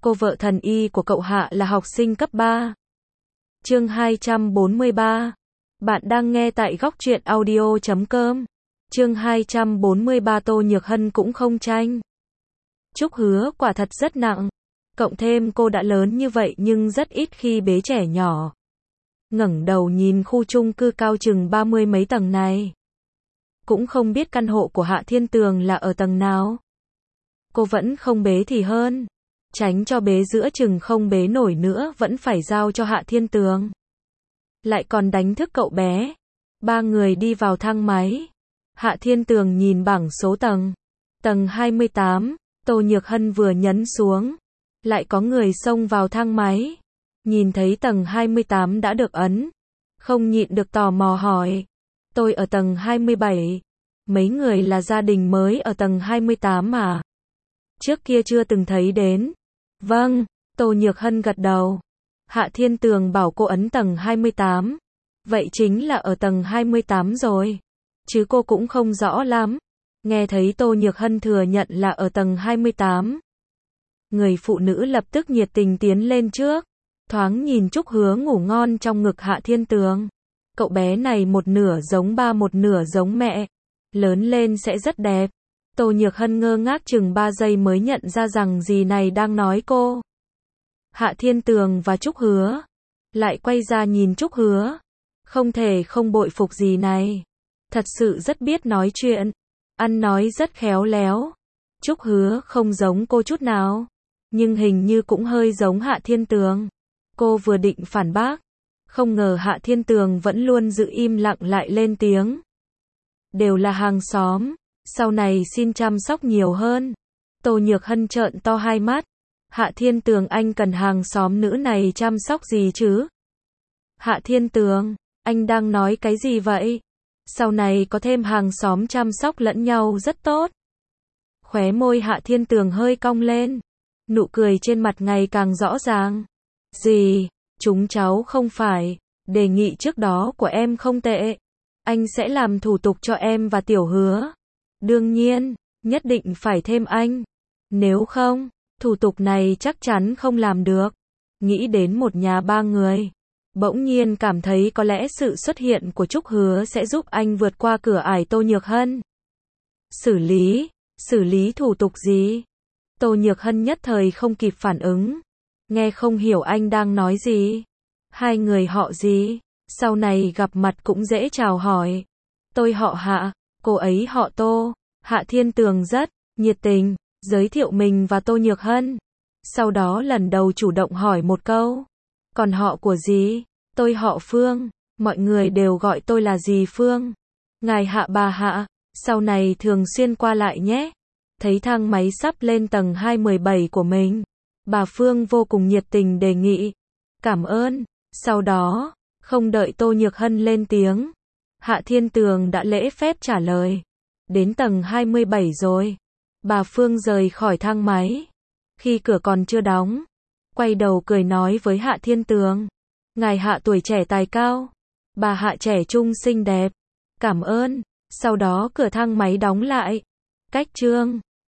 Cô vợ thần y của cậu Hạ là học sinh cấp 3. Chương 243. Bạn đang nghe tại góc truyện audio.com. Chương 243. Tô Nhược Hân cũng không tranh. Trúc Hứa quả thật rất nặng. Cộng thêm cô đã lớn như vậy nhưng rất ít khi bế trẻ nhỏ. Ngẩng đầu nhìn khu chung cư cao chừng 30 mấy tầng này. Cũng không biết căn hộ của Hạ Thiên Tường là ở tầng nào. Cô vẫn không bế thì hơn. Tránh cho bế giữa chừng không bế nổi nữa vẫn phải giao cho Hạ Thiên Tường. Lại còn đánh thức cậu bé. Ba người đi vào thang máy. Hạ Thiên Tường nhìn bảng số tầng. Tầng 28, Tô Nhược Hân vừa nhấn xuống. Lại có người xông vào thang máy. Nhìn thấy tầng 28 đã được ấn. Không nhịn được tò mò hỏi. Tôi ở tầng 27. Mấy người là gia đình mới ở tầng 28 à? Trước kia chưa từng thấy đến. Vâng, Tô Nhược Hân gật đầu. Hạ Thiên Tường bảo cô ấn tầng 28. Vậy chính là ở tầng 28 rồi. Chứ cô cũng không rõ lắm. Nghe thấy Tô Nhược Hân thừa nhận là ở tầng 28. Người phụ nữ lập tức nhiệt tình tiến lên trước. Thoáng nhìn Trúc Hứa ngủ ngon trong ngực Hạ Thiên Tường. Cậu bé này một nửa giống ba một nửa giống mẹ. Lớn lên sẽ rất đẹp. Tô Nhược Hân ngơ ngác chừng 3 giây mới nhận ra rằng dì này đang nói cô. Hạ Thiên Tường và Trúc Hứa. Lại quay ra nhìn Trúc Hứa. Không thể không bội phục dì này. Thật sự rất biết nói chuyện. Ăn nói rất khéo léo. Trúc Hứa không giống cô chút nào. Nhưng hình như cũng hơi giống Hạ Thiên Tường. Cô vừa định phản bác. Không ngờ Hạ Thiên Tường vẫn luôn giữ im lặng lại lên tiếng. Đều là hàng xóm. Sau này xin chăm sóc nhiều hơn. Tô Nhược Hân trợn to hai mắt. Hạ Thiên Tường, anh cần hàng xóm nữ này chăm sóc gì chứ? Hạ Thiên Tường, anh đang nói cái gì vậy? Sau này có thêm hàng xóm chăm sóc lẫn nhau rất tốt. Khóe môi Hạ Thiên Tường hơi cong lên. Nụ cười trên mặt ngày càng rõ ràng. Gì? Chúng cháu không phải. Đề nghị trước đó của em không tệ. Anh sẽ làm thủ tục cho em và Tiểu Hứa. Đương nhiên, nhất định phải thêm anh. Nếu không, thủ tục này chắc chắn không làm được. Nghĩ đến một nhà ba người. Bỗng nhiên cảm thấy có lẽ sự xuất hiện của Trúc Hứa sẽ giúp anh vượt qua cửa ải Tô Nhược Hân. Xử lý thủ tục gì? Tô Nhược Hân nhất thời không kịp phản ứng. Nghe không hiểu anh đang nói gì. Hai người họ gì? Sau này gặp mặt cũng dễ chào hỏi. Tôi họ Hạ, cô ấy họ Tô. Hạ Thiên Tường rất nhiệt tình, giới thiệu mình và Tô Nhược Hân. Sau đó lần đầu chủ động hỏi một câu. Còn họ của dì? Tôi họ Phương, mọi người đều gọi tôi là dì Phương. Ngài Hạ, bà Hạ, sau này thường xuyên qua lại nhé. Thấy thang máy sắp lên tầng 217 của mình. Bà Phương vô cùng nhiệt tình đề nghị. Cảm ơn. Sau đó, không đợi Tô Nhược Hân lên tiếng. Hạ Thiên Tường đã lễ phép trả lời. Đến tầng 27 rồi. Bà Phương rời khỏi thang máy. Khi cửa còn chưa đóng. Quay đầu cười nói với Hạ Thiên Tường. Ngài Hạ tuổi trẻ tài cao. Bà Hạ trẻ trung xinh đẹp. Cảm ơn. Sau đó cửa thang máy đóng lại. Cách chương